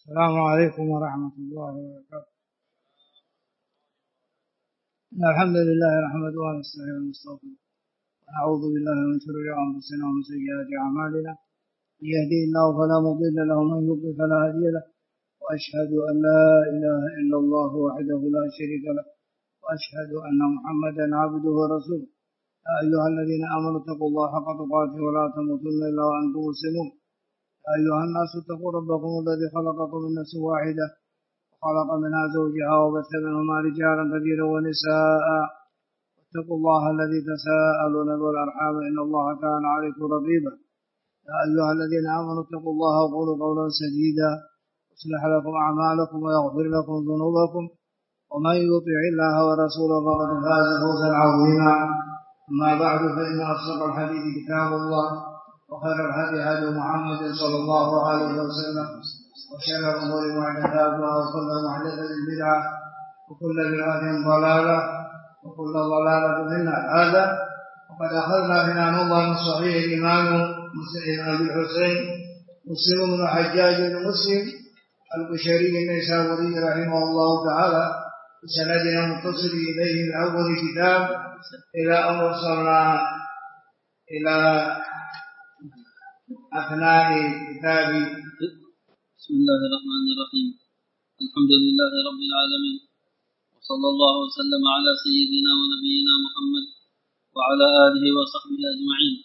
السلام عليكم ورحمة الله وبركاته. الحمد لله نحمده ونستعينه ونستغفره ونعوذ بالله من شرور أنفسنا ومن سيئات أعمالنا. من يهده الله فلا مضل له ومن يضلل فلا هادي له، وأشهد أن لا إله إلا الله وحده لا شريك له، وأشهد أن محمدا عبده ورسوله. يا أيها الذين آمنوا اتقوا الله حق تقاته ولا تموتن إلا وأنتم مسلمون. يا أيها الناس اتقوا ربكم الذي خلقكم من نفس واحدة وخلق منها زوجها وبث منهما رجالا كثيرا ونساء، واتقوا الله الذي تساءلون به والأرحام إن الله كان عليكم رقيبا. يا أيها الذين آمنوا اتقوا الله وقولوا قولا سديدا يصلح لكم أعمالكم ويغفر لكم ذنوبكم، ومن يطع الله ورسوله فقد فاز فوزا عظيما. أما بعد، فإن أصدق الحديث كتاب الله، وخير الهدي هدي محمد صلى الله عليه وسلم، وشر الأمور محدثاتها، وكل محدثة بدعة، وكل بدعة ضلالة، وكل ضلالة في النار. هذا وقد أخذنا بنا نظرا من صحيح الإمام أبي الحسين مسلم بن الحجاج بن مسلم القشيري النيسابوري رحمه الله تعالى بسندنا متصل إليه من أول كتاب إلى أن وصلنا إلى أثناء كتاب. بسم الله الرحمن الرحيم. الحمد لله رب العالمين، وصلى الله وسلم على سيدنا ونبينا محمد وعلى آله وصحبه أجمعين.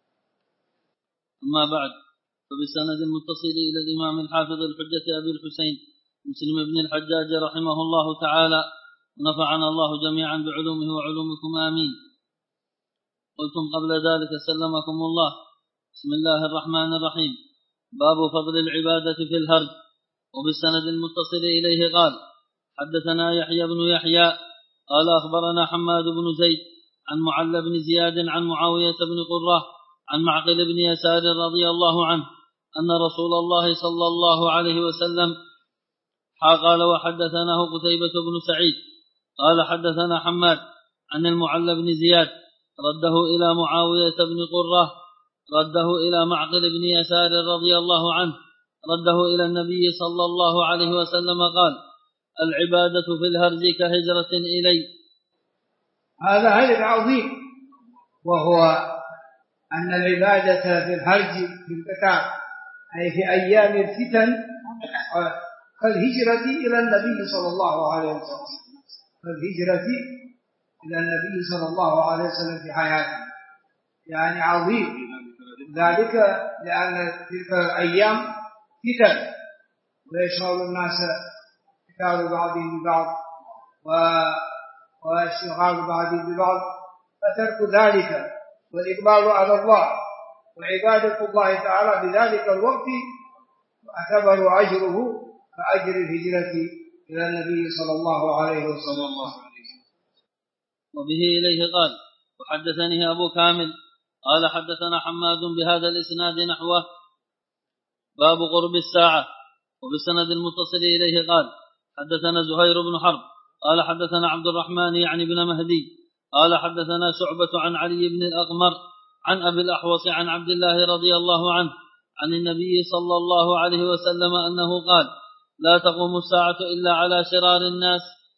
أما بعد، فبسند المتصل إلى الإمام الحافظ الحجة أبي الحسين مسلم بن الحجاج رحمه الله تعالى، ونفعنا الله جميعا بعلومه وعلومكم آمين. قلتم قبل ذلك سلمكم الله. بسم الله الرحمن الرحيم. باب فضل العبادة في الهرج. وبالسند المتصل إليه قال: حدثنا يحيى بن يحيى قال أخبرنا حماد بن زيد عن معل بن زياد عن معاوية بن قرة عن معقل بن يسار رضي الله عنه أن رسول الله صلى الله عليه وسلم قال: وحدثناه قتيبة بن سعيد قال حدثنا حماد عن المعل بن زياد رده إلى معاوية بن قرة رده إلى معقل بن يسار رضي الله عنه رده إلى النبي صلى الله عليه وسلم قال: العبادة في الهرج كهجرة إلي. هذا هرج عظيم، وهو أن العبادة في الهرج في القتال أي في أيام الفتن كالهجرة إلى النبي صلى الله عليه وسلم، كالهجرة إلى النبي صلى الله عليه وسلم في حياته، يعني عظيم ذلك لأن تلك الأيام فتن ويشغل الناس قتال بعضهم ببعض واشتغال بعضهم ببعض، فترك ذلك والإقبال على الله وعبادة الله تعالى بذلك الوقت اعتبر أجره كأجر الهجرة إلى النبي صلى الله عليه وسلم. وبه إليه قال: وحدثني أبو كامل قال حدثنا حماد بهذا الإسناد نحوه. باب قرب الساعة. وبالسند المتصل إليه قال: حدثنا زهير بن حرب قال حدثنا عبد الرحمن يعني بن مهدي قال حدثنا شعبة عن علي بن الأقمر عن أبي الأحوص عن عبد الله رضي الله عنه عن النبي صلى الله عليه وسلم أنه قال: لا تقوم الساعة إلا على شرار الناس.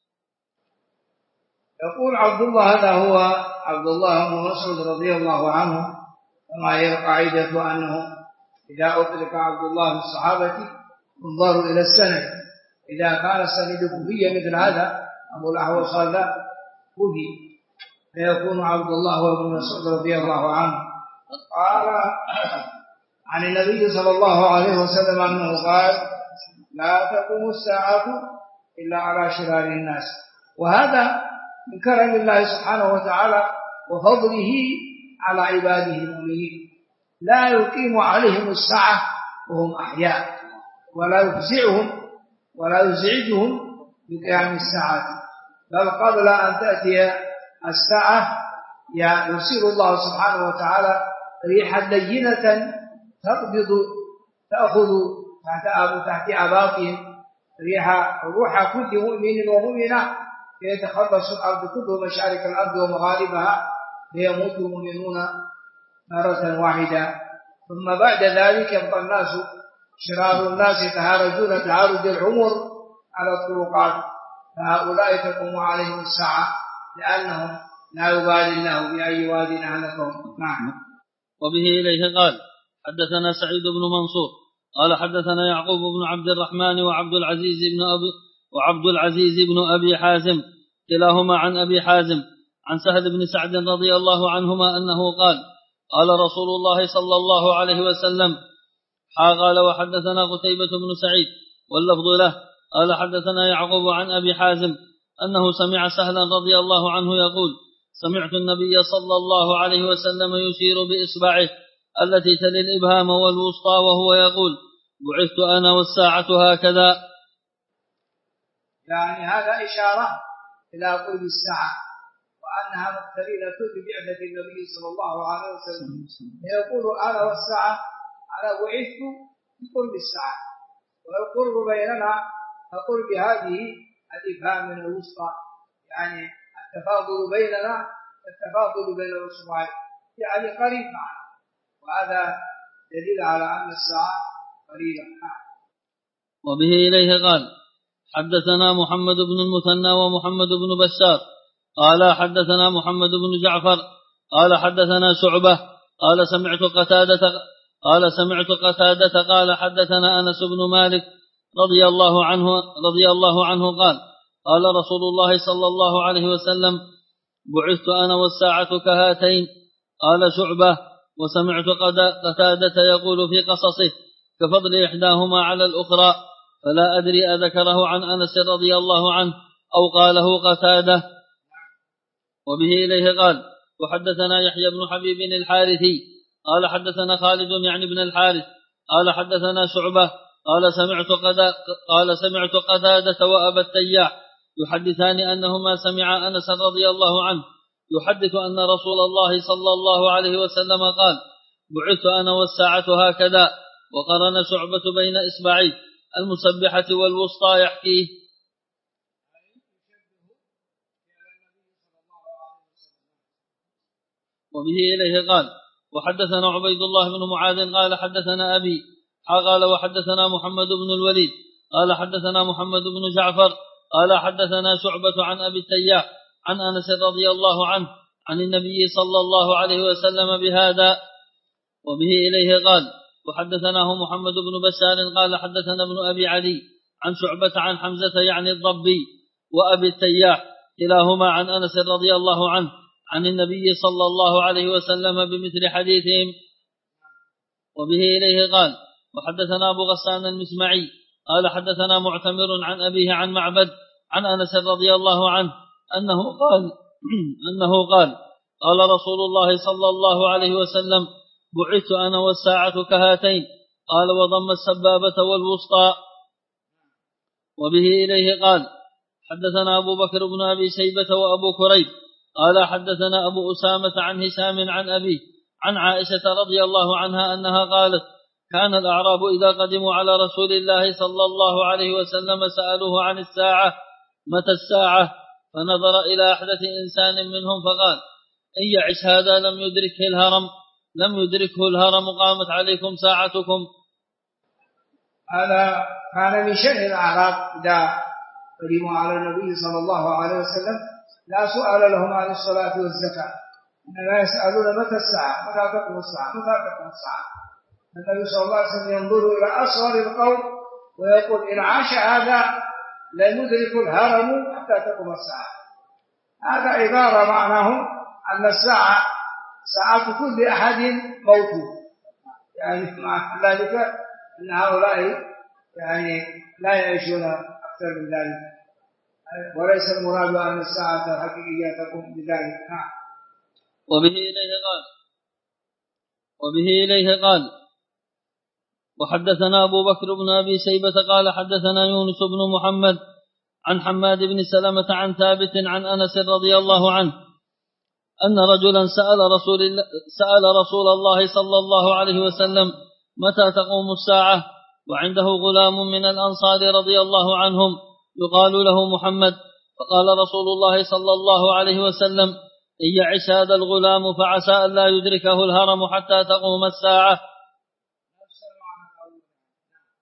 يقول عبد الله، هذا هو عبد الله بن مسعود رضي الله عنه، كما هي القاعدة أنه إذا أطلق عبد الله في الصحابة انظروا إلى السند، إذا كان السند كوفيا مثل هذا أبو الأحوص هذا كوفي فيكون عبد الله بن مسعود رضي الله عنه قال عن النبي صلى الله عليه وسلم أنه قال: لا تقوم الساعة إلا على شرار الناس. وهذا من كرم الله سبحانه وتعالى وفضله على عباده المؤمنين، لا يقيم عليهم الساعة وهم أحياء، ولا يفزعهم ولا يزعجهم بقيام الساعة، بل قبل أن تأتي الساعة يرسل الله سبحانه وتعالى ريحا لينة تأخذ تحت أباطهم روح كل مؤمن ومؤمنة، فيتخلص الأرض كل مشارق الأرض ومغاربها، فيموت المؤمنون مرة واحدة، ثم بعد ذلك يبقى الناس شرار الناس يتهارجون تهارج العمر على الطرقات، فهؤلاء تقوم عليهم الساعة لأنهم لا يبالي الله بأي واد أهلكهم. نعم. وبه إليه قال حدثنا سعيد بن منصور قال حدثنا يعقوب بن عبد الرحمن وعبد العزيز بن أبي حازم كلاهما عن أبي حازم عن سهل بن سعد رضي الله عنهما أنه قال قال رسول الله صلى الله عليه وسلم قال وحدثنا قتيبة بن سعيد واللفظ له قال حدثنا يعقوب عن أبي حازم أنه سمع سهلا رضي الله عنه يقول سمعت النبي صلى الله عليه وسلم يشير بإصبعه التي تلي الإبهام والوسطى وهو يقول بعثت أنا والساعة هكذا. يعني هذا إشارة إلى قرب الساعة وأنها مقترنة ببعثة النبي صلى الله عليه وسلم، يقول أنا والساعة أنا بعثت بقرب الساعة، والقرب بيننا كقرب هذه الإبهام من الوسطى، يعني التفاضل بيننا التفاضل بين الأصبعين، يعني قريب معنا، وهذا دليل على أن الساعة قريبة. وبه إليه قال حدثنا محمد بن المثنى ومحمد بن بشار قال حدثنا محمد بن جعفر قال حدثنا شعبة قال سمعت قتادة قال حدثنا أنس بن مالك رضي الله عنه قال قال رسول الله صلى الله عليه وسلم بعثت أنا والساعة كهاتين. قال شعبة وسمعت قتادة يقول في قصصه كفضل إحداهما على الأخرى، فلا أدري أذكره عن أنس رضي الله عنه أو قاله قتادة. وبه إليه قال وحدثنا يحيى بن حبيب الحارثي قال حدثنا خالد يعني بن الحارث قال حدثنا شعبة قال سمعت قتادة وأبا التياح يحدثان أنهما سمع أنس رضي الله عنه يحدث أن رسول الله صلى الله عليه وسلم قال بعثت أنا والساعة هكذا، وقرن شعبة بين إصبعي المسبحة والوسطى يحكيه. وبه إليه قال وحدثنا عبيد الله بن معاذ قال حدثنا أبي قال وحدثنا محمد بن الوليد قال حدثنا محمد بن جعفر قال حدثنا شعبة عن أبي التياح عن أنس رضي الله عنه عن النبي صلى الله عليه وسلم بهذا. وبه إليه قال وحدثناه محمد بن بشار قال حدثنا ابن أبي علي عن شعبة عن حمزة يعني الضبي وأبي التياح كلاهما عن أنس رضي الله عنه عن النبي صلى الله عليه وسلم بمثل حديثهم. وبه إليه قال وحدثنا أبو غسان المسمعي قال حدثنا معتمر عن أبيه عن معبد عن أنس رضي الله عنه أنه قال قال رسول الله صلى الله عليه وسلم بعثت أنا والساعة كهاتين، قال وضم السبابة والوسطى. وبه إليه قال حدثنا أبو بكر بن أبي شيبة وأبو كريب قال حدثنا أبو أسامة عن هشام عن أبيه عن عائشة رضي الله عنها أنها قالت كان الأعراب إذا قدموا على رسول الله صلى الله عليه وسلم سألوه عن الساعة متى الساعة، فنظر إلى أحدث إنسان منهم فقال إن يعش هذا لم يدركه الهرم قامت عليكم ساعتكم. هذا كان من شأن الأعراب إذا قدموا على النبي صلى الله عليه وسلم لا سؤال لهم عن الصلاة والزكاة، إنما يسألون متى الساعة، متى تقوم الساعة. النبي صلى الله عليه وسلم ينظر إلى أصغر القوم ويقول إن عاش هذا لا يدرك الهرم حتى تقوم الساعة. هذا عبارة معناه أن الساعة ساعة كل أحد موته، يعني مع ذلك أن هؤلاء يعني لا يعيشون أكثر من ذلك، وليس المراد أن الساعة الحقيقية تقوم بذلك. وبه إليه قال وحدثنا أبو بكر بن أبي شيبة قال حدثنا يونس بن محمد عن حماد بن سلمة عن ثابت عن أنس رضي الله عنه أن رجلا سأل رسول الله صلى الله عليه وسلم متى تقوم الساعة، وعنده غلام من الأنصار رضي الله عنهم يقال له محمد، فقال رسول الله صلى الله عليه وسلم إن يعش هذا الغلام فعسى أن لا يدركه الهرم حتى تقوم الساعة.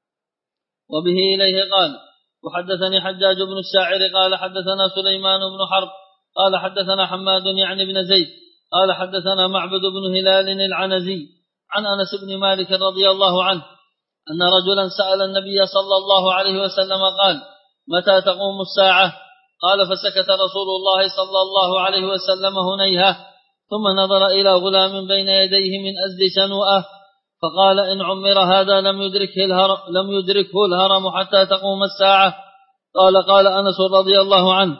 وبه إليه قال وحدثني حجاج بن الشاعر قال حدثنا سليمان بن حرب قال حدثنا حماد يعني بن زيد قال حدثنا معبد بن هلال العنزي عن أنس بن مالك رضي الله عنه أن رجلا سأل النبي صلى الله عليه وسلم قال متى تقوم الساعة؟ قال فسكت رسول الله صلى الله عليه وسلم هنيهة ثم نظر إلى غلام بين يديه من أزد شنوءة فقال إن عمر هذا لم يدركه الهرم حتى تقوم الساعة. قال أنس رضي الله عنه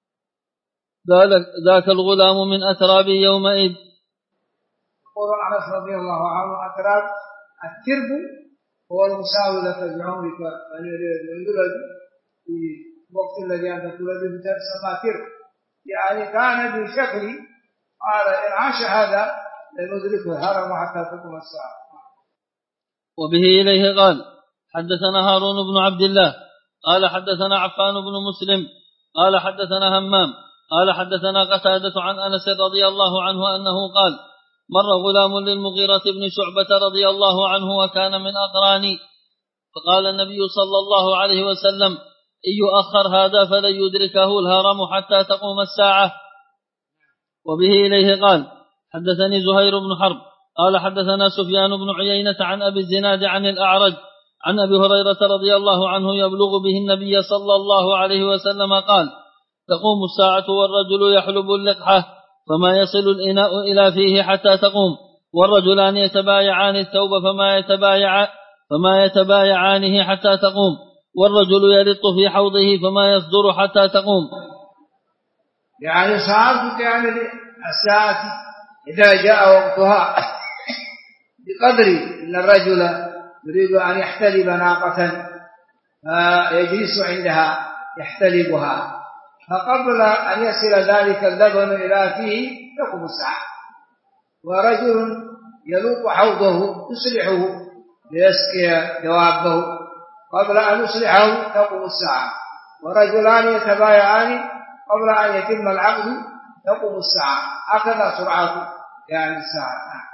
ذاك الغلام من أترابي يومئذ. يقول أنس رضي الله عنه أتراب الترب هو المساوي لك بعمرك الولد في الوقت الذي أنت تولده تسمى ترب، يعني كان بشكل قال إن عاش هذا لندركه الهرم حتى تقوم الساعة. وبه إليه قال حدثنا هارون بن عبد الله قال حدثنا عفان بن مسلم قال حدثنا همام قال حدثنا قتادة عن أنس رضي الله عنه أنه قال مر غلام للمغيرة بن شعبة رضي الله عنه وكان من أقراني فقال النبي صلى الله عليه وسلم إن يؤخر هذا فلن يدركه الهرم حتى تقوم الساعة. وبه إليه قال حدثني زهير بن حرب قال حدثنا سفيان بن عيينة عن أبي الزناد عن الأعرج عن أبي هريرة رضي الله عنه يبلغ به النبي صلى الله عليه وسلم قال تقوم الساعة والرجل يحلب اللقحة فما يصل الإناء إلى فيه حتى تقوم والرجلان يتبايعان الثوب فما يتبايعانه حتى تقوم والرجل يلط في حوضه فما يصدر حتى تقوم. يعني صار تعمل الساعة إذا جاء وقتها بقدر أن الرجل يريد أن يحتلب ناقة فيجلس عندها يحتلبها فقبل أن يصل ذلك اللبن إلى فيه تقوم الساعة. ورجل يلوق حوضه يصلحه ليسقي دوابه قبل أن يصلحه تقوم الساعة. ورجلان يتبايعان قبل أن يتم العقد تقوم الساعة. هكذا سرعة يعني الساعة.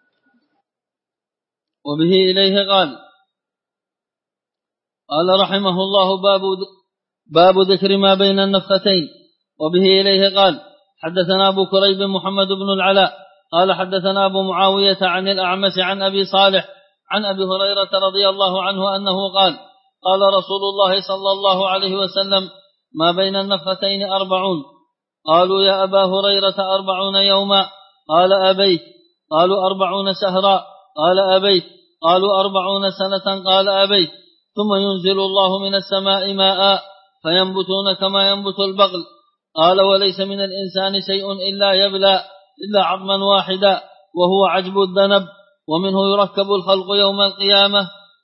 وبه إليه قال رحمه الله باب ذكر ما بين النفختين. وبه إليه قال حدثنا أبو كريب محمد بن العلاء قال حدثنا أبو معاوية عن الأعمش عن أبي صالح عن أبي هريرة رضي الله عنه أنه قال رسول الله صلى الله عليه وسلم ما بين النفختين 40. قالوا يا أبا هريرة 40 يوما؟ قال أبيت. قالوا 40 شهرا؟ قال أبيت. قالوا 40 سنة؟ قال أبيت. ثم ينزل الله من السماء ماء فينبتون كما ينبت البقل. قال وليس من الإنسان شيء إلا يبلى إلا عظما واحدا وهو عجب الذنب ومنه يركب الخلق يوم القيامة.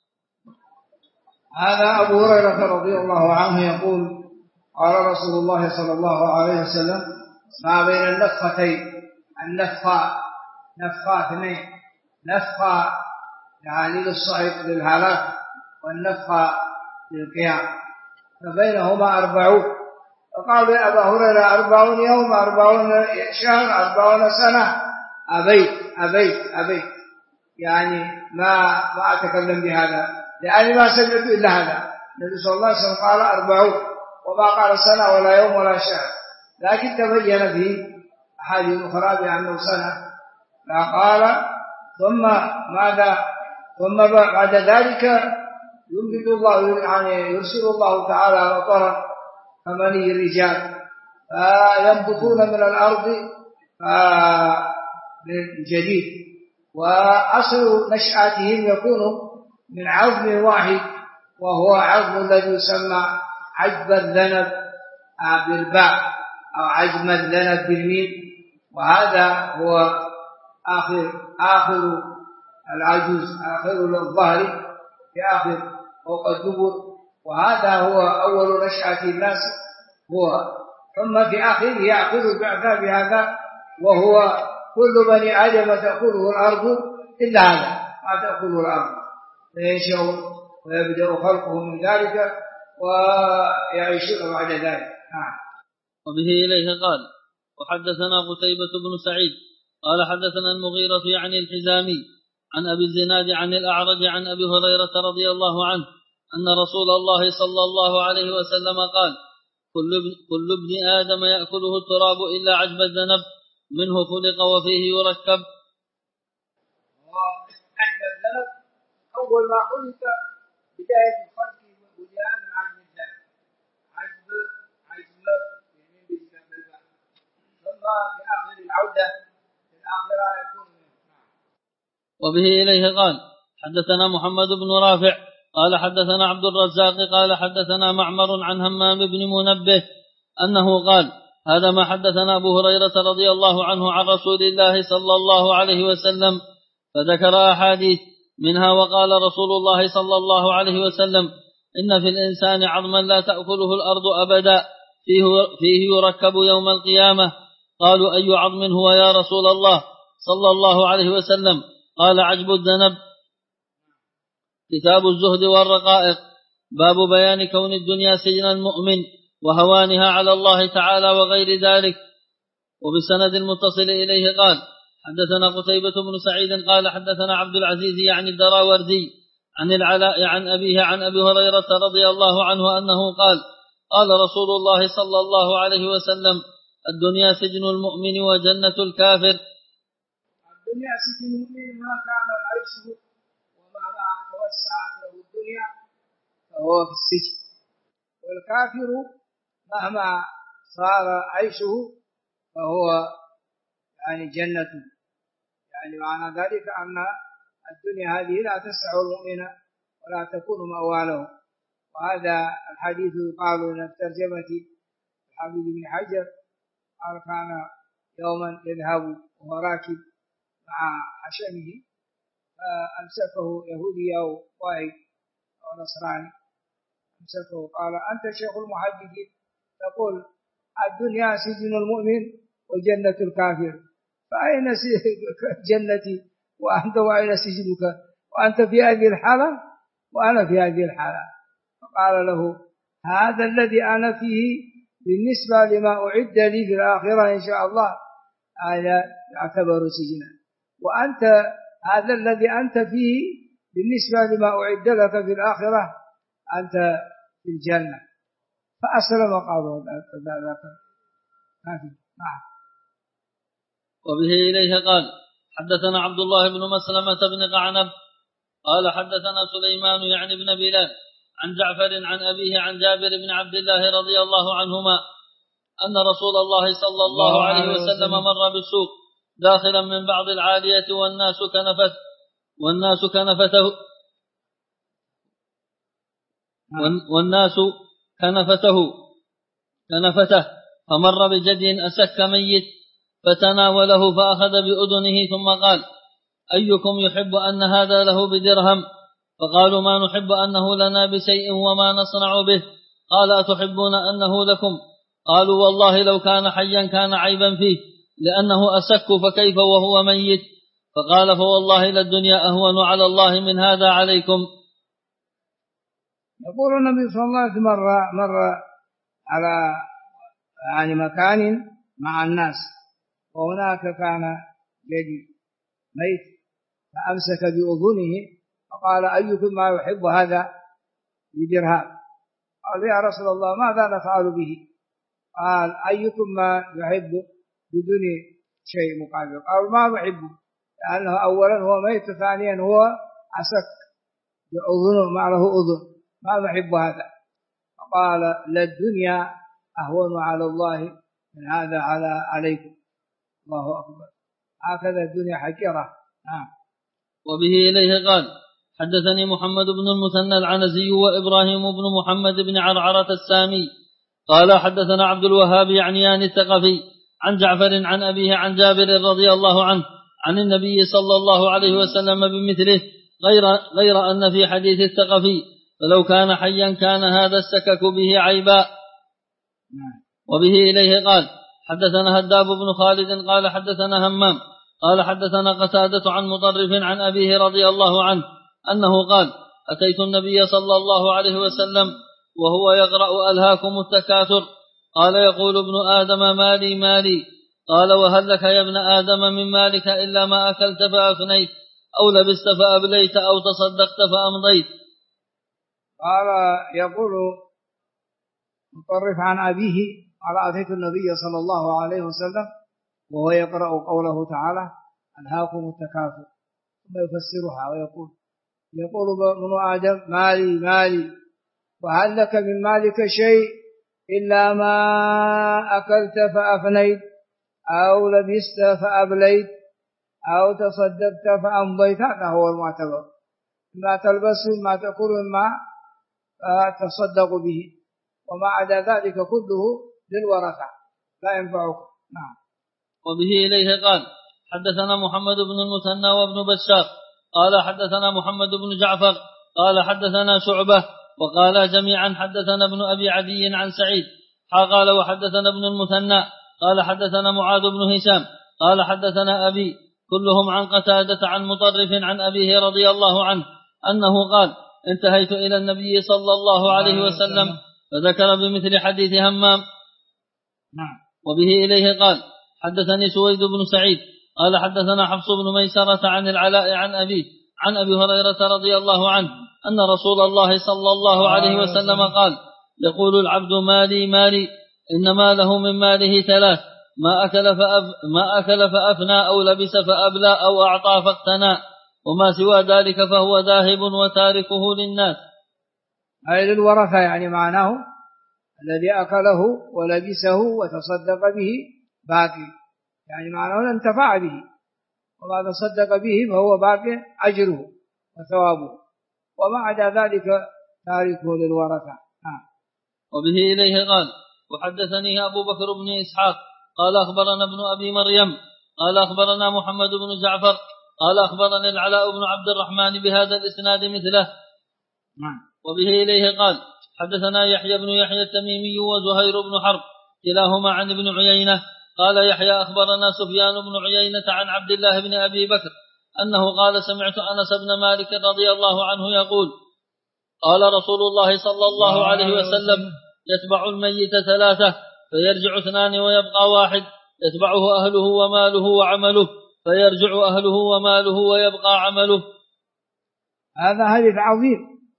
هذا أبو هريرة رضي الله عنه يقول قال رسول الله صلى الله عليه وسلم ما بين النفختين نفخة اثنين، نفخة يعني للصعق للهلاك والنفخة للقيام فبينهما 40. فقالوا يا أبا هريرة 40 يوم 40 شهر 40 سنة؟ أبيت يعني ما أتكلم بهذا لأني ما سمعت إلا هذا. النبي صلى الله عليه وسلم قال 40 وما قال سنة ولا يوم ولا شهر، لكن تبين في أحاديث أخرى بأنه سنة. فقال ثم ماذا؟ ثم بعد ذلك ينبت الله يعني يرسل الله تعالى مطرا كمني الرجال فينبتون من الأرض من جديد. وأصل نشأتهم يكون من عظم واحد وهو عظم الذي يسمى عجب الذنب بالباء أو عجم الذنب بالميم، وهذا هو آخر العجوز آخر الظهر في آخر فوق الدبر، وهذا هو أول نشأة الناس ثم في آخره يأخذ بعثا بهذا وهو كل بني آدم تأكله الأرض إلا هذا ما تأكله الأرض فينشأ ويبدأ خلقه من ذلك ويعيشون بعد ذلك. وبه إليه قال وحدثنا قتيبة بن سعيد قال حدثنا المغيرة يعني الحزامي عن أبي الزناد عن الأعرج عن أبي هريرة رضي الله عنه أن رسول الله صلى الله عليه وسلم قال: كل ابن آدم يأكله التراب إلا عجب الذنب منه خلق وفيه يركب. عجب الذنب أول ما خلق بداية الخلق والبنيان من عجب الذنب، عجب يمين بالباب، ثم في آخر العودة في الآخرة يكون منه. وبه إليه قال: حدثنا محمد بن رافع قال حدثنا عبد الرزاق قال حدثنا معمر عن همام بن منبه أنه قال: هذا ما حدثنا أبو هريرة رضي الله عنه عن رسول الله صلى الله عليه وسلم، فذكر أحاديث منها وقال رسول الله صلى الله عليه وسلم: إن في الإنسان عظما لا تأكله الأرض أبدا فيه يركب يوم القيامة. قالوا: أي عظم هو يا رسول الله صلى الله عليه وسلم؟ قال: عجب الذنب. كتاب الزهد والرقائق، باب بيان كون الدنيا سجن المؤمن وهوانها على الله تعالى وغير ذلك. وبسند المتصل إليه قال: حدثنا قتيبة بن سعيد قال حدثنا عبد العزيز يعني الدراوردي عن العلاء عن أبيه عن أبي هريرة رضي الله عنه أنه قال: قال رسول الله صلى الله عليه وسلم: الدنيا سجن المؤمن وجنة الكافر. الدنيا سجن المؤمن ما كان عيشه ومهما توسعت له الدنيا فهو في السجن، والكافر مهما صار عيشه فهو يعني جنة. يعني معنى ذلك أن الدنيا هذه لا تسع المؤمن ولا تكون مأواله. وهذا الحديث يقال من ترجمة الحافظ بن حجر قال: كان يوما يذهب وهو راكب مع حشمه فأمسكه يهودي أو واحد أو نصراني، أمسكه قال: أنت شيخ المحدثين تقول الدنيا سجن المؤمن وجنة الكافر، فأين جنتي وأنت وأين سجنك؟ وأنت في هذه الحالة وأنا في هذه الحالة. فقال له: هذا الذي أنا فيه بالنسبة لما أعد لي في الآخرة إن شاء الله هذا يعتبر سجنا، وأنت هذا الذي أنت فيه بالنسبة لما أعد لك في الآخرة أنت في الجنة. فأسلم قالوا ذلك كافي. وبه إليه قال: حدثنا عبد الله بن مسلمة بن قعنب قال حدثنا سليمان يعني بن بلال عن جعفر عن أبيه عن جابر بن عبد الله رضي الله عنهما أن رسول الله صلى الله عليه وسلم مر بالسوق داخلا من بعض العالية والناس كنفته فمر بجدي أسك ميت فتناوله فأخذ بأذنه ثم قال: أيكم يحب أن هذا له بدرهم؟ فقالوا: ما نحب أنه لنا بشيء وما نصنع به. قال: أتحبون أنه لكم؟ قالوا: والله لو كان حيا كان عيبا فيه لأنه أسك فكيف وهو ميت؟ فقال: فوالله للدنيا أهون على الله من هذا عليكم. يقول النبي صلى الله عليه وسلم مر على يعني مكان مع الناس، وهناك كان جدي ميت فأمسك بأذنه فقال: أيكم ما يحب هذا بدرهم؟ قال: يا رسول الله ماذا نفعل به؟ قال: أيكم ما يحب بدون شيء مقابل؟ قال: ما يحب، لأنه أولا هو ميت، ثانيا هو أسك بأذنه ما له أذن، ما يحب هذا. فقال: للدنيا أهون على الله من هذا عليكم. الله أكبر. هكذا الدنيا حقيرة. وبه إليه قال: حدثني محمد بن المثنى العنزي وإبراهيم بن محمد بن عرعرة السامي قال حدثنا عبد الوهاب يعنيان الثقفي عن جعفر عن أبيه عن جابر رضي الله عنه عن النبي صلى الله عليه وسلم بمثله غير أن في حديث الثقفي: فلو كان حيا كان هذا السكك به عيبا. وبه إليه قال: حدثنا هداب بن خالد قال حدثنا همام قال حدثنا قتادة عن مطرف عن أبيه رضي الله عنه أنه قال: أتيت النبي صلى الله عليه وسلم وهو يقرأ: ألهاكم التكاثر. قال: يقول ابن آدم: مالي مالي. قال: وهل لك يا ابن آدم من مالك إلا ما أكلت فأفنيت أو لبست فأبليت أو تصدقت فأمضيت؟ قال يقول مطرف عن أبيه قال أتيت النبي صلى الله عليه وسلم وهو يقرأ قوله تعالى ألهاكم التكاثر ثم يفسرها يقول ابن آدم مالي مالي وهل لك من مالك شيء إلا ما أكلت فأفنيت أو لبست فأبليت أو تصدقت فأمضيت. هذا هو المعتبر، ما تلبس ما تأكل ما تصدق به، وما عدا ذلك كله للورثة لا ينفعك. نعم. وبه إليه قال حدثنا محمد بن المثنى وابن بشار قال حدثنا محمد بن جعفر قال حدثنا شعبة وقال جميعا حدثنا ابن أبي عدي عن سعيد قال وحدثنا ابن المثنى قال حدثنا معاذ بن هشام قال حدثنا أبي كلهم عن قتادة عن مطرف عن أبيه رضي الله عنه أنه قال انتهيت إلى النبي صلى الله عليه وسلم فذكر بمثل حديث همام. وبه إليه قال حدثني سويد بن سعيد قال حدثنا حفص بن ميسرة عن العلاء عن أبيه عن أبي هريرة رضي الله عنه أن رسول الله صلى الله عليه وسلم قال يقول العبد مالي مالي إنما له من ماله ثلاث ما أكل فأفنى أو لبس فأبلى أو أعطى فاقتنى وما سوى ذلك فهو ذاهب وتاركه للناس. أي للورثة، يعني معناه الذي أكله ولبسه وتصدق به باقي، يعني معناه انتفع به، وما تصدق به فهو باقي أجره وثوابه، وما عدا ذلك تاركه للورثة. وبه إليه قال وحدثني أبو بكر بن إسحاق قال أخبرنا ابن أبي مريم قال أخبرنا محمد بن جعفر قال أخبرني العلاء بن عبد الرحمن بهذا الإسناد مثله. وبه إليه قال حدثنا يحيى بن يحيى التميمي وزهير بن حرب كلاهما عن ابن عيينة قال يحيى أخبرنا سفيان بن عيينة عن عبد الله بن أبي بكر أنه قال سمعت أنس بن مالك رضي الله عنه يقول قال رسول الله صلى الله عليه وسلم يتبع الميت ثلاثة فيرجع اثنان ويبقى واحد، يتبعه أهله وماله وعمله فيرجع أهله وماله ويبقى عمله. هذا حديث عظيم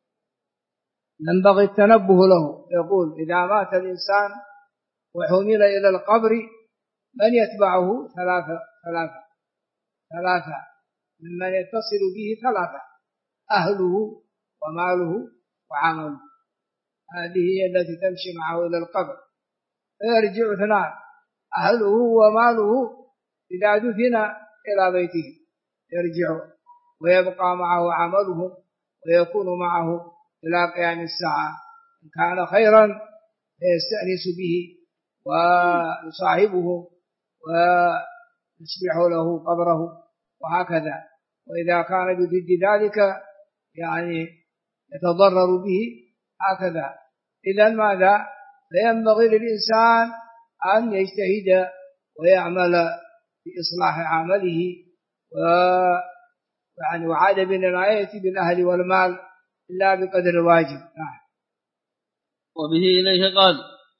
ينبغي التنبه له. يقول إذا مات الإنسان وحمل إلى القبر من يتبعه ثلاثة ممن يتصل به ثلاثة: أهله وماله وعمله. هذه هي التي تمشي معه إلى القبر. فيرجع اثنان: أهله وماله إذا دفن إلى بيته يرجع، ويبقى معه عمله ويكون معه إلى قيام الساعة. إن كان خيرا فيستأنس به ويصاحبه ويصلح له قبره، وهكذا. وإذا كان بضد ذلك يعني يتضرر به، هكذا. إذن ماذا؟ فينبغي للإنسان أن يجتهد ويعمل بإصلاح عمله وعدم العناية بالأهل والمال إلا بقدر الواجب. وبه إليه قال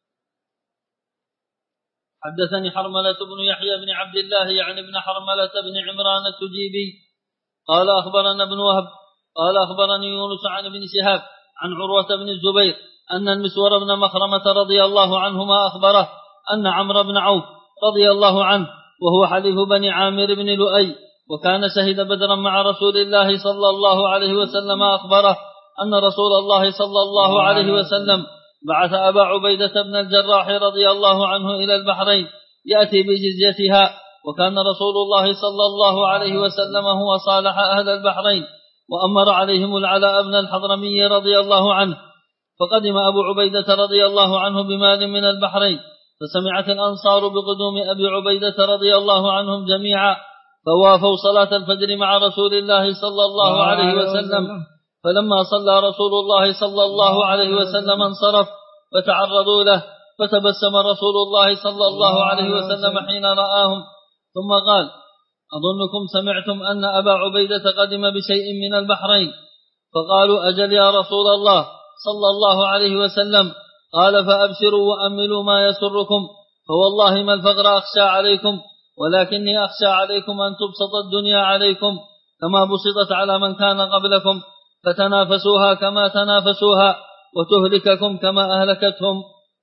حدثني حرملة بن يحيى بن عبد الله يعني ابن حرملة بن عمران التجيبي قال أخبرنا ابن وهب قال أخبرني يونس عن ابن شهاب عن عروة بن الزبير أن المسور بن مخرمة رضي الله عنهما أخبره أن عمرو بن عوف رضي الله عنه وهو حليف بني عامر بن لؤي وكان شهد بدرا مع رسول الله صلى الله عليه وسلم أخبره أن رسول الله صلى الله عليه وسلم بعث أبا عبيدة بن الجراح رضي الله عنه إلى البحرين يأتي بجزيتها، وكان رسول الله صلى الله عليه وسلم هو صالح أهل البحرين وأمر عليهم العلاء بن الحضرمي رضي الله عنه. فقدم أبو عبيدة رضي الله عنه بمال من البحرين، فسمعت الأنصار بقدوم أبي عبيدة رضي الله عنهم جميعا، فوافوا صلاة الفجر مع رسول الله صلى الله عليه وسلم. فلما صلى رسول الله صلى الله عليه وسلم انصرف فتعرضوا له، فتبسم رسول الله صلى الله عليه وسلم حين رآهم ثم قال: أظنكم سمعتم أن أبا عبيدة قدم بشيء من البحرين. فقالوا: أجل يا رسول الله صلى الله عليه وسلم. قال: فأبشروا وأملوا ما يسركم، فوالله ما الفقر أخشى عليكم، ولكني أخشى عليكم أن تبسط الدنيا عليكم كما بسطت على من كان قبلكم، فتنافسوها كما تنافسوها وتهلككم كما أهلكتهم.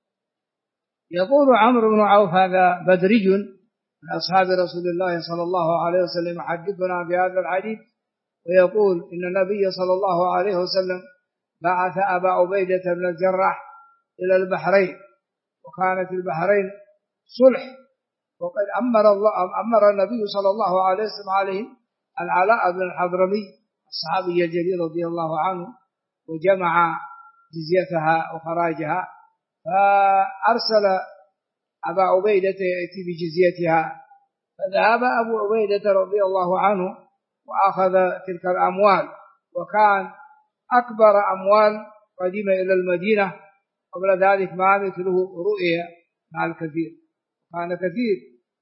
يقول عمرو بن عوف هذا بدري من أصحاب رسول الله صلى الله عليه وسلم يحدثنا بهذا الحديث، ويقول إن النبي صلى الله عليه وسلم بعث أبا عبيدة بن الجراح إلى البحرين، وكانت البحرين صلح، وقد أمر النبي صلى الله عليه وسلم عليه العلاء بن الحضرمي الصحابي الجليل رضي الله عنه، وجمع جزيتها وخراجها، فأرسل أبا عبيدة يأتي بجزيتها، فذهب أبو عبيدة رضي الله عنه وأخذ تلك الأموال، وكان أكبر أموال قدم إلى المدينة، قبل ذلك ما مثله رؤية مع الكثير، كان كثير،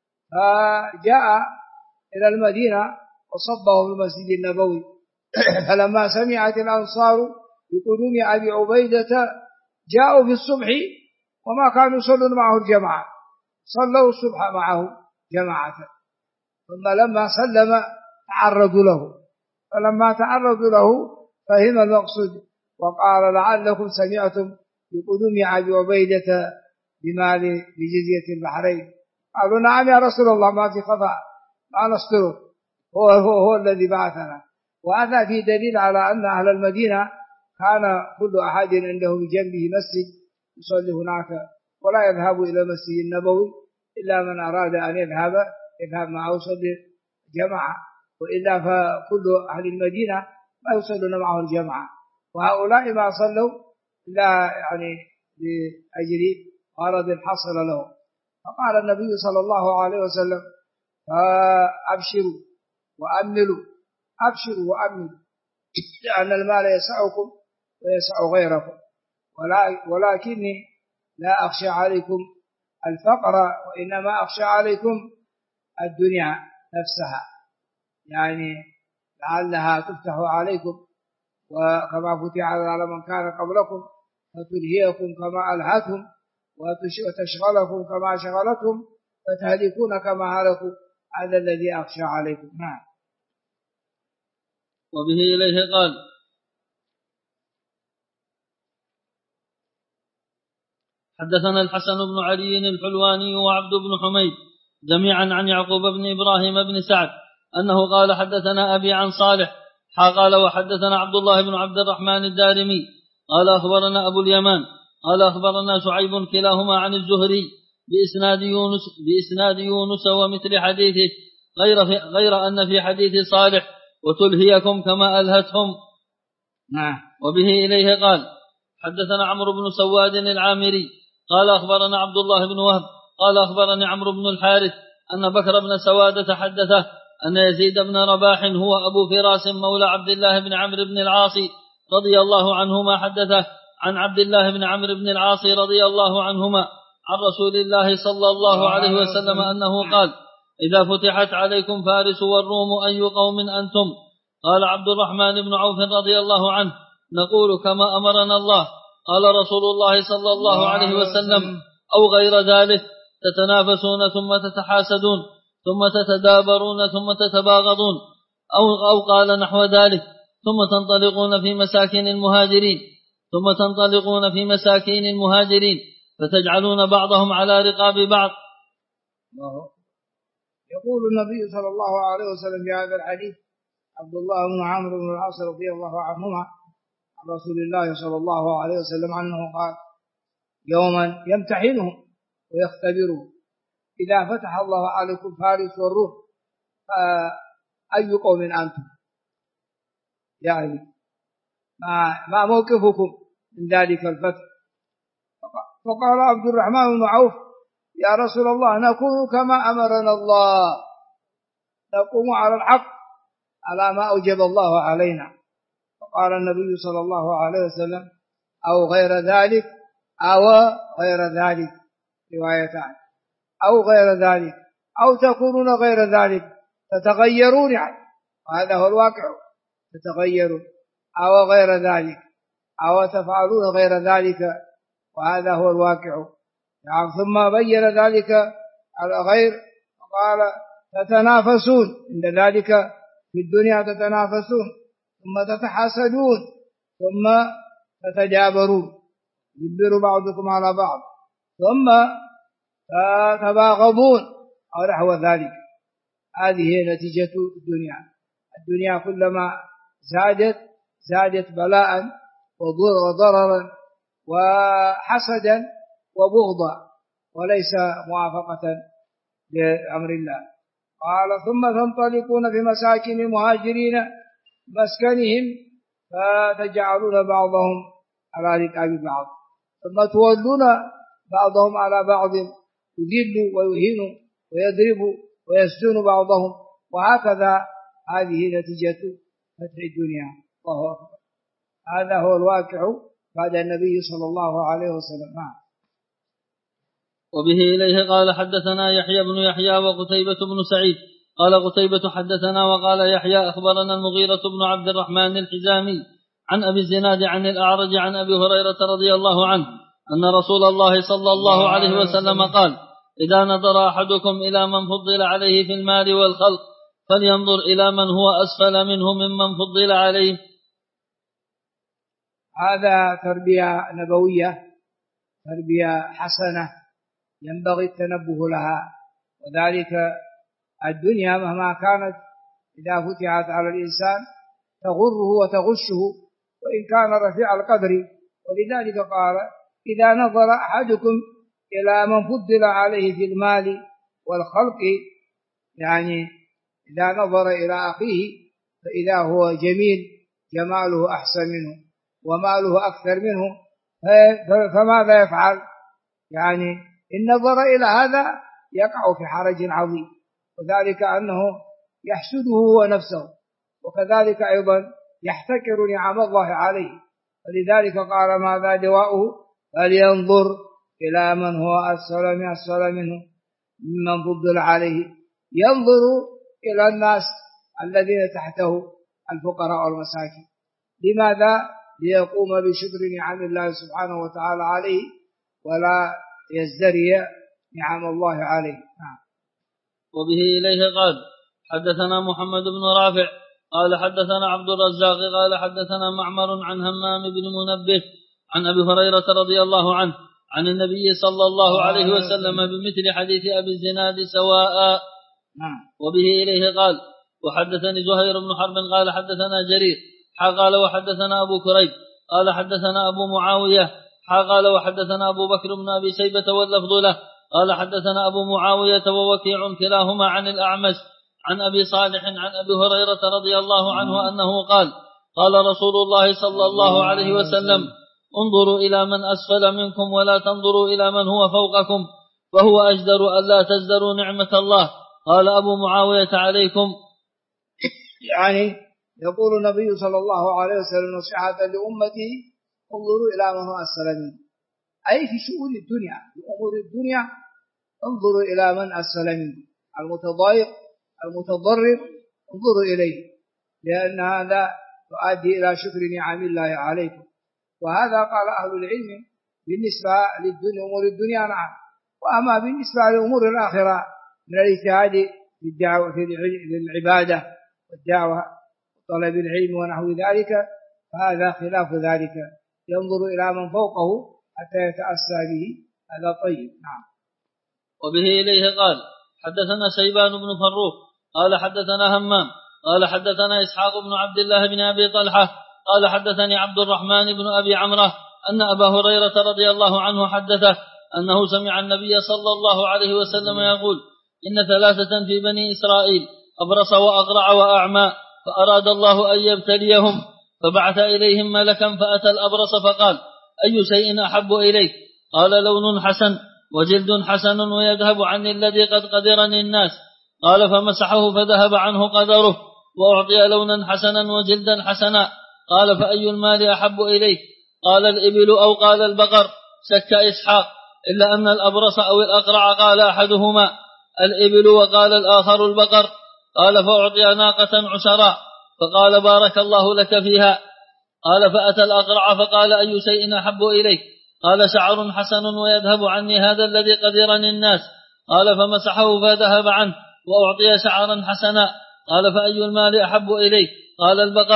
فجاء إلى المدينة وصبه في المسجد النبوي. فلما سمعت الأنصار بقدوم أبي عبيدة جاءوا في الصبح وما كانوا يصلون معه الجماعة، صلوا الصبح معه جماعة، ثم لما سلم تعرضوا له، فلما تعرضوا له فهم المقصود، وقال لعلكم سمعتم بقدوم أبي عبيدة بمال بجزية البحرين. قالوا نعم يا رسول الله، ما في خفاء، ما نستره، هو الذي بعثنا. وهذا في دليل على أن أهل المدينة كان كل أحد عنده بجنبه مسجد يصلي هناك، ولا يذهب إلى المسجد النبوي إلا من أراد أن يذهب معه يصلي جماعة، وإلا فكل أهل المدينة ما يصلون معه الجماعة، وهؤلاء ما صلوا إلا يعني لأجل غرض حصل له. فقال النبي صلى الله عليه وسلم أبشروا وأملوا، أبشروا وأملوا، لأن المال يسعكم ويسع غيركم، ولكني لا أخشى عليكم الفقر، وإنما أخشى عليكم الدنيا نفسها، يعني لعلها تفتح عليكم وكما فتح على من كان قبلكم، فتلهيكم كما ألهتهم وتشغلكم كما شغلتهم، فتهلكون كما هلكوا، هذا الذي أخشى عليكم. نعم. وبه إليه قال حدثنا الحسن بن علي الحلواني وعبد بن حميد جميعا عن يعقوب بن إبراهيم بن سعد أنه قال حدثنا أبي عن صالح قال وحدثنا عبد الله بن عبد الرحمن الدارمي قال أخبرنا أبو اليمان قال أخبرنا شعيب كلاهما عن الزهري بإسناد يونس ومثل حديثه غير أن في حديث صالح وتلهيكم كما ألهتهم. وبه إليه قال حدثنا عمرو بن سواد العامري قال أخبرنا عبد الله بن وهب قال أخبرني عمرو بن الحارث أن بكر بن سوادة حدثه أن يزيد بن رباح هو أبو فراس مولى عبد الله بن عمرو بن العاص رضي الله عنهما حدثه عن عبد الله بن عمرو بن العاص رضي الله عنهما عن رسول الله صلى الله عليه وسلم أنه قال إذا فتحت عليكم فارس والروم أي قوم أنتم؟ قال عبد الرحمن بن عوف رضي الله عنه نقول كما أمرنا الله. قال رسول الله صلى الله عليه وسلم أو غير ذلك تتنافسون ثم تتحاسدون ثم تتدابرون ثم تتباغضون أو قال نحو ذلك ثم تنطلقون في مساكين المهاجرين فتجعلون بعضهم على رقاب بعض. يقول النبي صلى الله عليه وسلم في هذا الحديث عبد الله بن عمرو بن العاص رضي الله عنهما عن رسول الله صلى الله عليه وسلم أنه قال يوما يمتحنهم ويختبرهم إذا فتح الله عليكم فارس والروم فأي قوم أنتم؟ يعني ما موقفكم من ذلك الفتح؟ فقال عبد الرحمن بن عوف يا رسول الله نكون كما أمرنا الله، نقوم على الحق على ما أوجب الله علينا. فقال النبي صلى الله عليه وسلم أو غير ذلك روايتان أو غير ذلك أو تكونون غير ذلك تتغيرون، يعني وهذا هو الواقع، تتغيرون أو غير ذلك أو تفعلون غير ذلك وهذا هو الواقع. يعني ثم بين ذلك الغير وقال تتنافسون، عند ذلك في الدنيا تتنافسون ثم تتحاسدون ثم تتجابرون يدبر بعضكم على بعض ثم تباغضون أو نحو ذلك. هذه هي نتيجة الدنيا كلما زادت بلاء وضررا وحسدا وبغضا وليس موافقة لأمر الله. قال ثم تنطلقون في مساكن المهاجرين مسكنهم فتجعلون بعضهم على ركاب بعض ثم تولون بعضهم على بعض يذل ويهين ويضرب ويسجن بعضهم وهكذا. هذه نتيجة فتح الدنيا. الله أكبر. هذا هو الواقع بعد النبي صلى الله عليه وسلم. وبه إليه قال حدثنا يحيى بن يحيى وقتيبة بن سعيد قال قتيبة حدثنا وقال يحيى أخبرنا المغيرة بن عبد الرحمن الحزامي عن أبي الزناد عن الأعرج عن أبي هريرة رضي الله عنه أن رسول الله صلى الله عليه وسلم قال إذا نظر أحدكم إلى من فضل عليه في المال والخلق فلينظر إلى من هو أسفل منه ممن فضل عليه. هذا تربية نبوية، تربية حسنة ينبغي التنبه لها. وذلك الدنيا مهما كانت إذا فتحت على الإنسان تغره وتغشه وإن كان رفيع القدر. ولذلك قال إذا نظر أحدكم إلى من فضل عليه في المال والخلق، يعني إذا نظر إلى أخيه فإذا هو جميل جماله أحسن منه وماله أكثر منه فماذا يفعل؟ يعني إن نظر إلى هذا يقع في حرج عظيم، وذلك أنه يحسده هو نفسه وكذلك أيضا يحتكر نعم الله عليه. فلذلك قال ماذا دواؤه؟ فلينظر إلى من هو أسفل منه ممن فضل عليه. ينظر إلى الناس الذين تحته الفقراء والمساكين. لماذا؟ ليقوم بشكر نعم الله سبحانه وتعالى عليه ولا يزدري نعم الله عليه. وبه إليه قال حدثنا محمد بن رافع قال حدثنا عبد الرزاق قال حدثنا معمر عن همام بن منبه عن أبي هريرة رضي الله عنه عن النبي صلى الله عليه وسلم بمثل حديث أبي الزناد سواء. وبه إليه قال وحدثني زهير بن حرب قال حدثنا جرير قال وحدثنا أبو كريب قال حدثنا أبو معاوية قال وحدثنا أبو بكر بن أبي شيبة واللفظ له قال حدثنا أبو معاوية ووكيع كلاهما عن الأعمش عن أبي صالح عن أبي هريرة رضي الله عنه أنه قال قال رسول الله صلى الله عليه وسلم انظروا إلى من أسفل منكم ولا تنظروا إلى من هو فوقكم فهو أجدر ألا تزدروا نعمة الله. قال أبو معاوية عليكم. يعني يقول النبي صلى الله عليه وسلم نصيحة لأمته انظروا إلى من هو أسفل منكم، أي في شؤون الدنيا في أمور الدنيا انظروا إلى من أسفل منكم، المتضايق المتضرر انظروا إليه، لأن هذا يؤدي إلى شكر نعم الله عليكم. وهذا قال أهل العلم بالنسبة للدنيا أمور الدنيا نعم. وأما بالنسبة لأمور الآخرة من الاجتهاد في الدعوة في العبادة والدعوة وطلب العلم ونحو ذلك فهذا خلاف ذلك، ينظر إلى من فوقه حتى يتأسى به، هذا طيب. نعم. وبه إليه قال حدثنا شيبان بن فروخ قال حدثنا همام قال حدثنا إسحاق بن عبد الله بن أبي طلحة قال حدثني عبد الرحمن بن أبي عمره أن أبا هريرة رضي الله عنه حدثه أنه سمع النبي صلى الله عليه وسلم يقول إن ثلاثة في بني إسرائيل أبرص وأقرع وأعمى فأراد الله أن يبتليهم فبعث إليهم ملكا فأتى الأبرص فقال أي شيء أحب إليك؟ قال لون حسن وجلد حسن ويذهب عني الذي قد قدرني الناس. قال فمسحه فذهب عنه قدره وأعطي لونا حسنا وجلدا حسنا. قال فأي المال أحب إليك؟ قال الإبل أو قال البقر. شك إسحاق إلا أن الأبرص أو الأقرع قال أحدهما الإبل وقال الآخر البقر. قال فأعطي ناقة عشراء فقال بارك الله لك فيها. قال فأتى الأقرع فقال أي شيء أحب إليك؟ قال شعر حسن ويذهب عني هذا الذي قدرني الناس. قال فمسحه فذهب عنه وأعطي شعرا حسنا. قال فأي المال أحب إليك؟ قال البقر.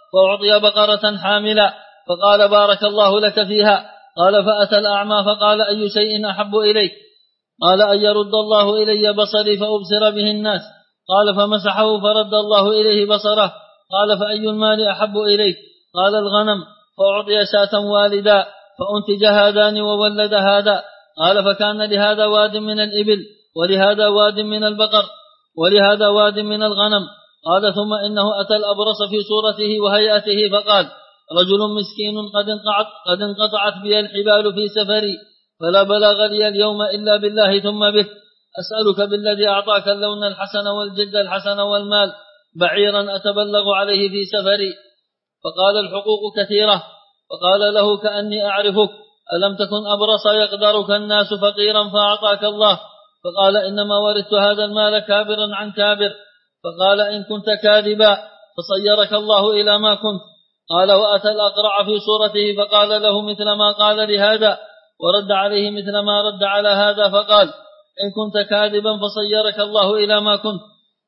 فأعطي بقرة حاملا فقال بارك الله لك فيها. قال فأتى الأعمى فقال أي شيء أحب إليك؟ قال أن يرد الله إلي بصري فأبصر به الناس. قال فمسحه فرد الله إليه بصره. قال فأي المال أحب إليك؟ قال الغنم. فأعطي شاة والدا فأنتج هذان وولد هذا. قال فكان لهذا واد من الإبل ولهذا واد من البقر ولهذا واد من الغنم. قال ثم إنه أتى الأبرص في صورته وهيئته فقال رجل مسكين قد انقطعت بي الحبال في سفري فلا بلغ لي اليوم إلا بالله ثم بك أسألك بالذي أعطاك اللون الحسن والجلد الحسن والمال بعيرا أتبلغ عليه في سفري. فقال الحقوق كثيرة. فقال له كأني أعرفك ألم تكن أبرص يقدرك الناس فقيرا فأعطاك الله؟ فقال إنما ورثت هذا المال كابرا عن كابر. فقال إن كنت كاذبا فصيرك الله إلى ما كنت. قال وأتى الأقرع في صورته فقال له مثل ما قال لهذا ورد عليه مثل ما رد على هذا. فقال إن كنت كاذبا فصيرك الله إلى ما كنت.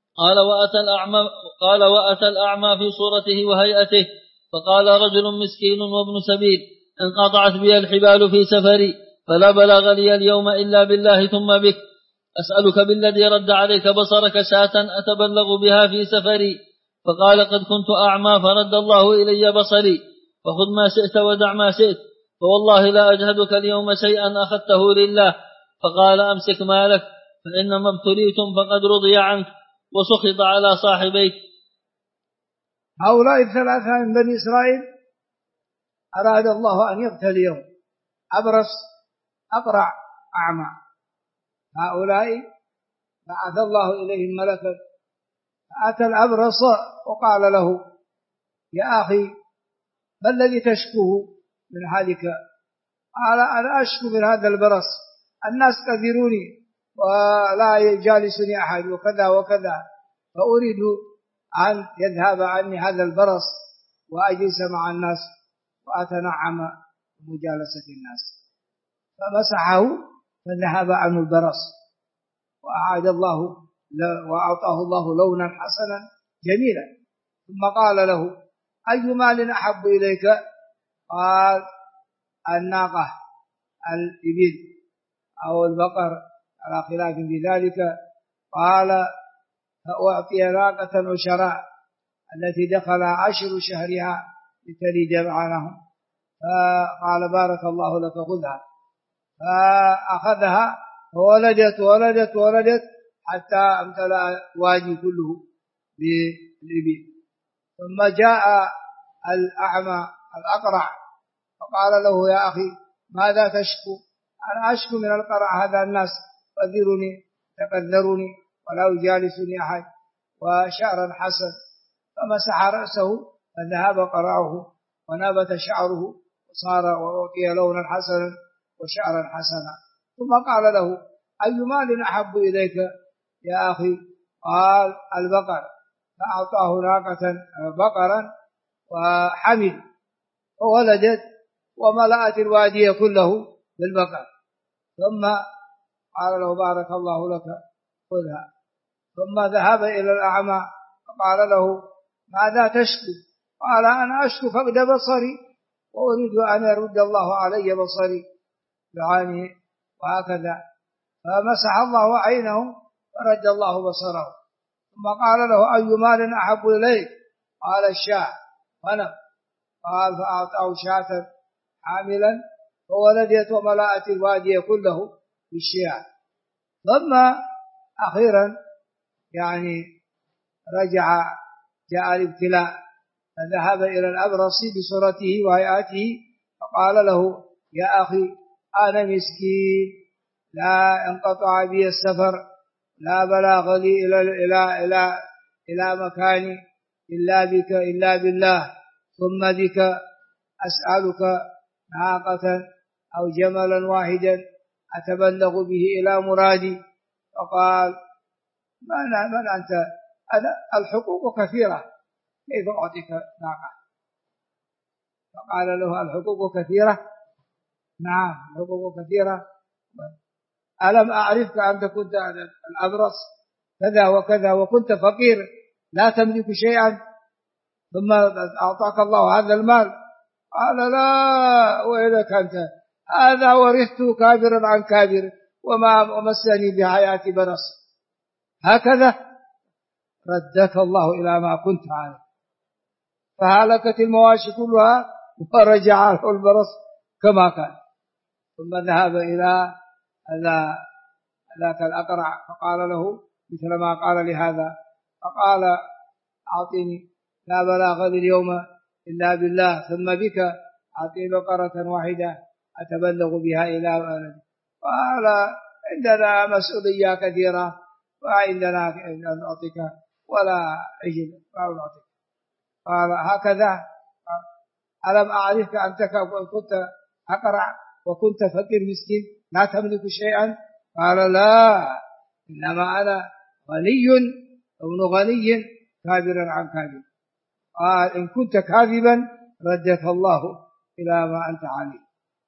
قال وأتى الأعمى في صورته وهيئته فقال رجل مسكين وابن سبيل انقطعت بي الحبال في سفري فلا بلغ لي اليوم إلا بالله ثم بك أسألك بالذي رد عليك بصرك شاة أتبلغ بها في سفري. فقال قد كنت أعمى فرد الله إلي بصري فخذ ما شئت ودع ما شئت فوالله لا أجهدك اليوم شيئا أخذته لله. فقال أمسك مالك فإنما ابتليتم فقد رضي عنك وسخط على صاحبيك. هؤلاء الثلاثة من بني إسرائيل أراد الله أن يبتليهم أبرص أقرع أعمى. هؤلاء بعث الله إليهم ملكا فأتى الأبرص وقال له يا أخي ما الذي تشكوه من حالك؟ قال أنا أشكو من هذا البرص الناس كثيروني ولا يجالسني أحد وكذا وكذا فأريد أن يذهب عني هذا البرص وأجلس مع الناس وأتنعم بمجالسة الناس. فمسحه فذهب عنه البرص وأعطاه الله لونا حسنا جميلا. ثم قال له أي مال أحب إليك؟ قال الناقة الإبل أو البقر على خلاف بذلك. قال فأعطي ناقة عشراء التي دخل 10 شهرها لتلد معهم. فقال بارك الله لك خذها. فأخذها وولدت حتى امتلأ الوادي كله بالإبل. ثم جاء الأعمى الأقرع فقال له يا أخي ماذا تشكو؟ أنا أشكو من القرع هذا الناس تقذروني ولا يجالسني أحد وشعرا حسن. فمسح رأسه فذهب قرعه ونبت شعره وصار وأعطي لونا حسنا وشعرا حسنا. ثم قال له أي مال أحب إليك يا أخي؟ قال البقر. فأعطاه ناقة بقرا وحمل وولدت وملأت الوادي كله بالبقر. ثم قال له بارك الله لك خذها. ثم ذهب إلى الأعمى فقال له ماذا تشكو؟ قال أنا أشكو فقد بصري وأريد أن يرد الله علي بصري بعينه وهكذا. فمسح الله عينه فرد الله بصره. ثم قال له أي مال أحب إليك؟ قال الشاة غنم. قال فأعطاه شاة حاملا فولدت وملأت الوادي كله بالشياه. ثم أخيرا جاء الابتلاء فذهب إلى الأبرص بصورته وهيئته فقال له يا أخي أنا مسكين لا انقطع بي السفر لا بلاغ لي إلى مكاني إلا بك إلا بالله ثم بك أسألك ناقة أو جملا واحدا أتبلغ به إلى مرادي. فقال من أنت؟ الحقوق كثيرة كيف أعطيك ناقة؟ فقال له الحقوق كثيرة. نعم الحقوق كثيرة. ألم أعرفك أنت كنت الأبرص كذا وكذا وكنت فقير لا تملك شيئا ثم أعطاك الله هذا المال؟ قال لا، ويلك أنت، هذا ورثت كابرا عن كابر وما مسني بحياتي بنص. هكذا ردك الله إلى ما كنت عليه، فهلكت المواشي كلها ورجع له البرص كما كان. ثم ذهب إلى ذاك الأقرع فقال له مثل ما قال لهذا، فقال أعطيني، لا بلاغ اليوم إلا بالله، ثم بك، أعطي بقرة واحدة أتبلغ بها إلى بلدي. قال عندنا مسؤولية كثيرة وعندنا أن أعطيك ولا عجل ولا أعطيك. قال هكذا؟ ألم أعرفك أنت كنت أقرع وكنت فقير مسكين لا تملك شيئا؟ قال لا، إنما أنا غني ابن غني كابرا عن كابر. قال إن كنت كاذبا ردك الله إلى ما أنت عليه.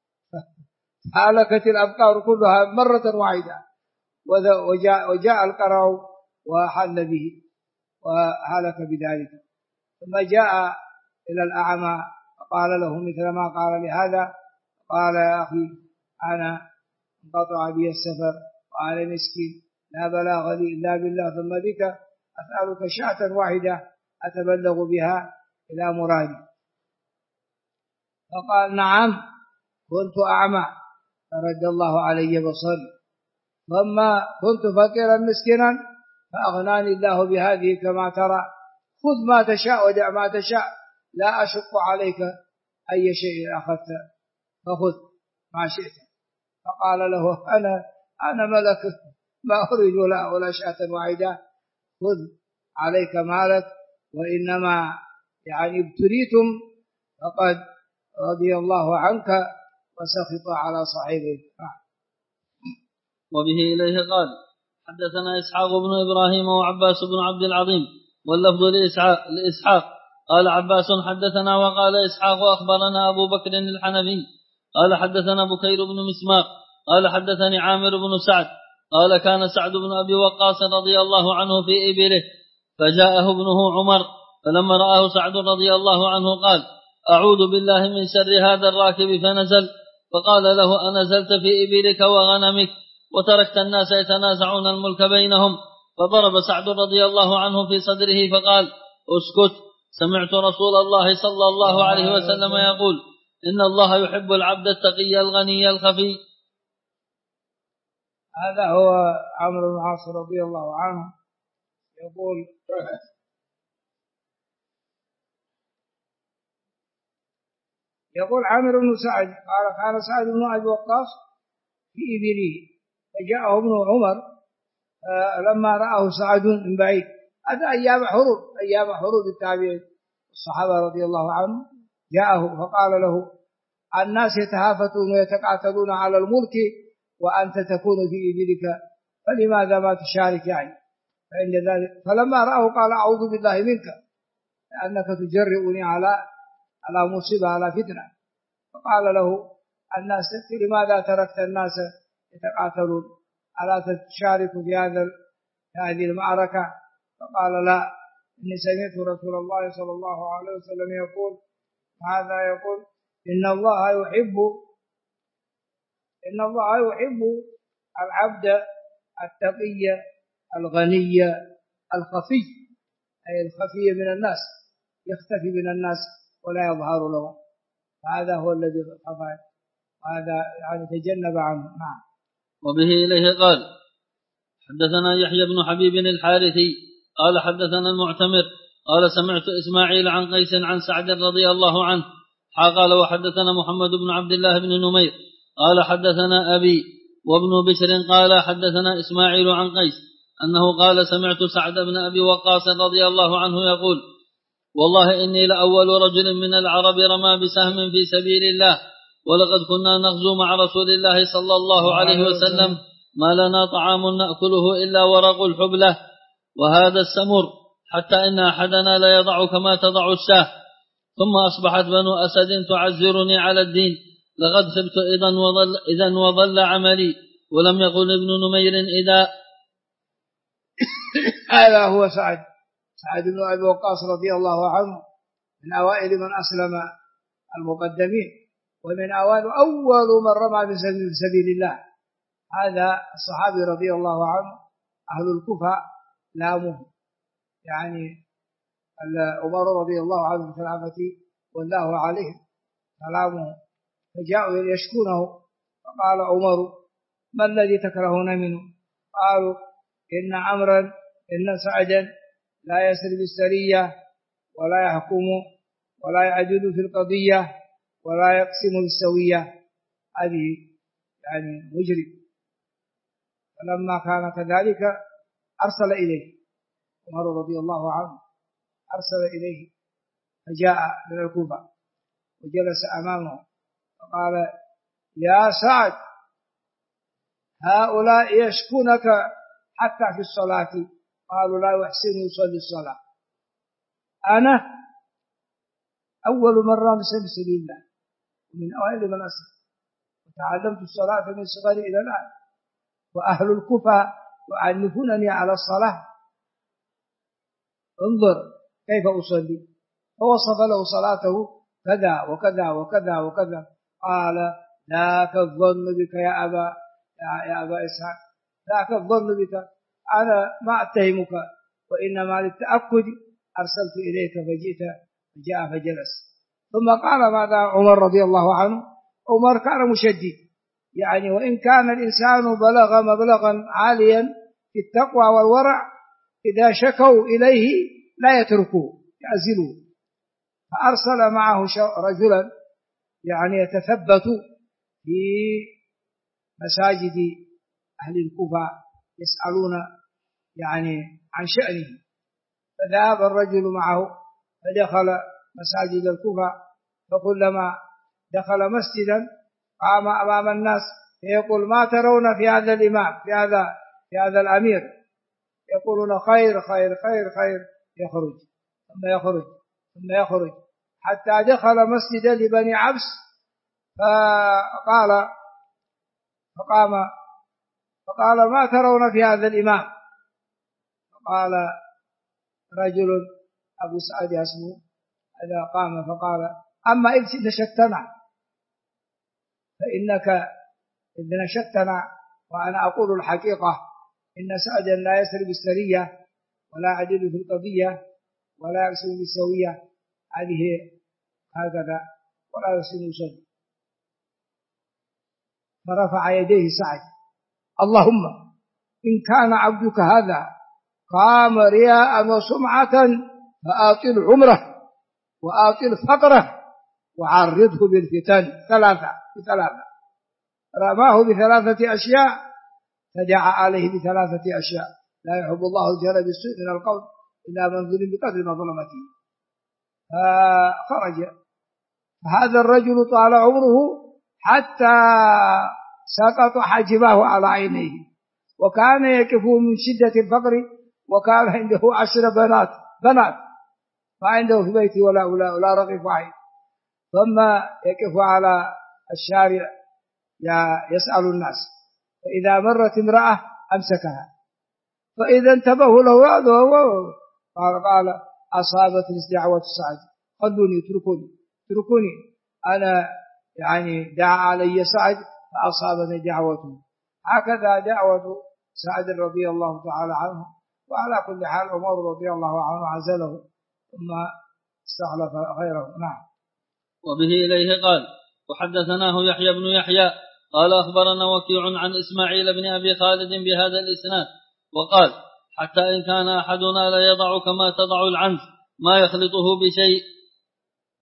هلكت الأبقار كلها مرة واحدة، وجاء القرع وحل به وهلك بذلك. ثم جاء إلى الأعمى فقال له مثل ما قال لهذا، قال يا أخي أنا انقطع بي السفر وأنا مسكين لا بلاغ لي إلا بالله، ثم بك أسألك شاة واحدة أتبلغ بها إلى مرادي. فقال نعم كنت أعمى فرد الله علي بصري، ثم كنت فقيرا مسكنا فأغناني الله بهذه كما ترى، خذ ما تشاء ودع ما تشاء، لا أشق عليك أي شيء أخذت فخذ ما شئت. فقال له أنا ملك ما أريد ولا شاة واحدة، خذ عليك مالك، وإنما يعني ابتليتم فقد رضي الله عنك وسخط على صاحبه. وبه إليه قال حدثنا إسحاق بن إبراهيم وعباس بن عبد العظيم واللفظ لإسحاق قال عباس حدثنا وقال إسحاق أخبرنا أبو بكر الحنفي قال حدثنا بكير بن مسماق قال حدثني عامر بن سعد قال كان سعد بن أبي وقاص رضي الله عنه في إبله فجاءه ابنه عمر، فلما رآه سعد رضي الله عنه قال أعوذ بالله من شر هذا الراكب، فنزل فقال له أنزلت في إبلك وغنمك وتركت الناس يتنازعون الملك بينهم؟ فضرب سعد رضي الله عنه في صدره فقال اسكت، سمعت رسول الله صلى الله عليه وسلم يقول إن الله يحب العبد التقي الغني الخفي. هذا هو عمرو بن العاص رضي الله عنه يقول عامر بن سعد قال كان سعد بن أبي وقاص في إبله فجاءه ابن عمر، لما رآه سعد من بعيد، هذا أيام حروب التابعين الصحابة رضي الله عنهم، جاءه فقال له الناس يتهافتون ويتقاتلون على الملك وأنت تكون في إبلك، فلماذا ما تشارك يعني؟ فإن ذلك فلما رآه قال أعوذ بالله منك لأنك تجرئني على مصيبة على فتنة. فقال له الناس لماذا تركت الناس يتقاتلون ألا تشارك في هذه المعركة؟ فقال لا، إني سمعت رسول الله صلى الله عليه وسلم يقول هذا يقول إن الله يحب العبد التقي الغني الخفي، أي الخفي من الناس، يختفي من الناس ولا يظهر له، هذا هو الذي خفى، وهذا يعني تجنب عنه. نعم. وبه إليه قال حدثنا يحيى بن حبيب الحارثي قال حدثنا المعتمر قال سمعت إسماعيل عن قيس عن سعد رضي الله عنه قال وحدثنا محمد بن عبد الله بن نمير قال حدثنا أبي وابن بشر قال حدثنا إسماعيل عن قيس أنه قال سمعت سعد بن أبي وقاص رضي الله عنه يقول والله إني لأول رجل من العرب رمى بسهم في سبيل الله، ولقد كنا نغزو مع رسول الله صلى الله عليه وسلم ما لنا طعام نأكله إلا ورق الحبلة وهذا السمر، حتى إن أحدنا لا يضع كما تضع الشاه. ثم أصبحت بنو أسد تعزرني على الدين، لقد خبت إذن وضل عملي. ولم يقل ابن نمير إذا. هذا هو سعد بن أبي وقاص رضي الله عنه، من أوائل من أسلم المقدمين، ومن أول من رمى في سبيل الله. هذا الصحابي رضي الله عنه أهل الكوفة لاموه، يعني عمر رضي الله عنه بخلافة والله عليهم كلامه، فجاءوا يشكونه، فقال عمر: ما الذي تكرهون منه؟ قالوا: إن عمرا إن سعدا لا يسر بالسرية ولا يحكم ولا يعدل في القضية ولا يقسم بالسوية. هذه يعني مجرم. فلما كان كذلك أرسل إليه عمر رضي الله عنه، أرسل إليه فجاء من الكوفة وجلس أمامه فقال: يا سعد، هؤلاء يشكونك حتى في الصلاة. قالوا: لا يحسن يصلي الصلاة. أنا أول مرة مسلم سبيل الله ومن أوائل من أسلم، وتعلمت الصلاة من صغري إلى الآن، وأهل الكوفة يعنفونني على الصلاة. انظر كيف أصلي. فوصف له صلاته كذا وكذا وكذا وكذا. قال: ذاك الظن بك يا أبا إسحاق، ذاك الظن بك، أنا ما أتهمك، وإنما للتأكد أرسلت إليك فجاء فجلس. ثم قال ماذا عمر رضي الله عنه؟ عمر كان مشدد، يعني وإن كان الإنسان بلغ مبلغا عاليا في التقوى والورع، إذا شكوا إليه لا يتركوه، يعزلوه. فأرسل معه رجلا يعني يتثبت في مساجد أهل الكوفة يسألون يعني عن شأنه. فذهب الرجل معه فدخل مساجد الكوفة، فكلما دخل مسجدا قام أمام الناس فيقول: ما ترون في هذا الإمام، في هذا الأمير؟ يقولون: خير خير خير خير. يخرج ثم يخرج ثم يخرج حتى دخل مسجدا لبني عبس، فقال: ما ترون في هذا الإمام؟ فقال رجل أبو سعد اسمه هذا قام فقال: أما إذ نشدتنا، فإنك إذ نشدتنا وأنا أقول الحقيقة، إن سعدا لا يسر بالسرية ولا يعدل في القضية ولا يقسم بالسوية. هذه هكذا ولا يحسن يصلي. فرفع يديه سعد: اللهم إن كان عبدك هذا قام رياء وسمعة فآطل عمره وآطل فقره وعرضه بالفتن. ثلاثة. رماه بثلاثة أشياء، فدعا عليه بثلاثة أشياء: لا يحب الله الجهر بالسوء من القول إلا من ظلم بقدر مظلمته. فخرج. فهذا الرجل طال عمره حتى سقط حاجباه على عينيه، وكان يكف من شدة الفقر، وكان عنده 10 بنات ما عنده في بيته ولا رغيف واحد. ثم يكف على الشارع يسأل الناس، فإذا مرت امرأة أمسكها، فإذا انتبهوا له قال: أصابتني دعوة سعد، خلوني اتركوني أنا، يعني دعا علي سعد فأصابني دعوته. هكذا دعوة سعد رضي الله تعالى عنه. وعلى كل حال عمر رضي الله عنه عزله ثم استخلف غيره. نعم. وبه إليه قال: وحدثناه يحيى بن يحيى قال: أخبرنا وكيع عن إسماعيل بن أبي خالد بهذا الإسناد، وقال: حتى إن كان أحدنا لا يضع كما تضع العنز ما يخلطه بشيء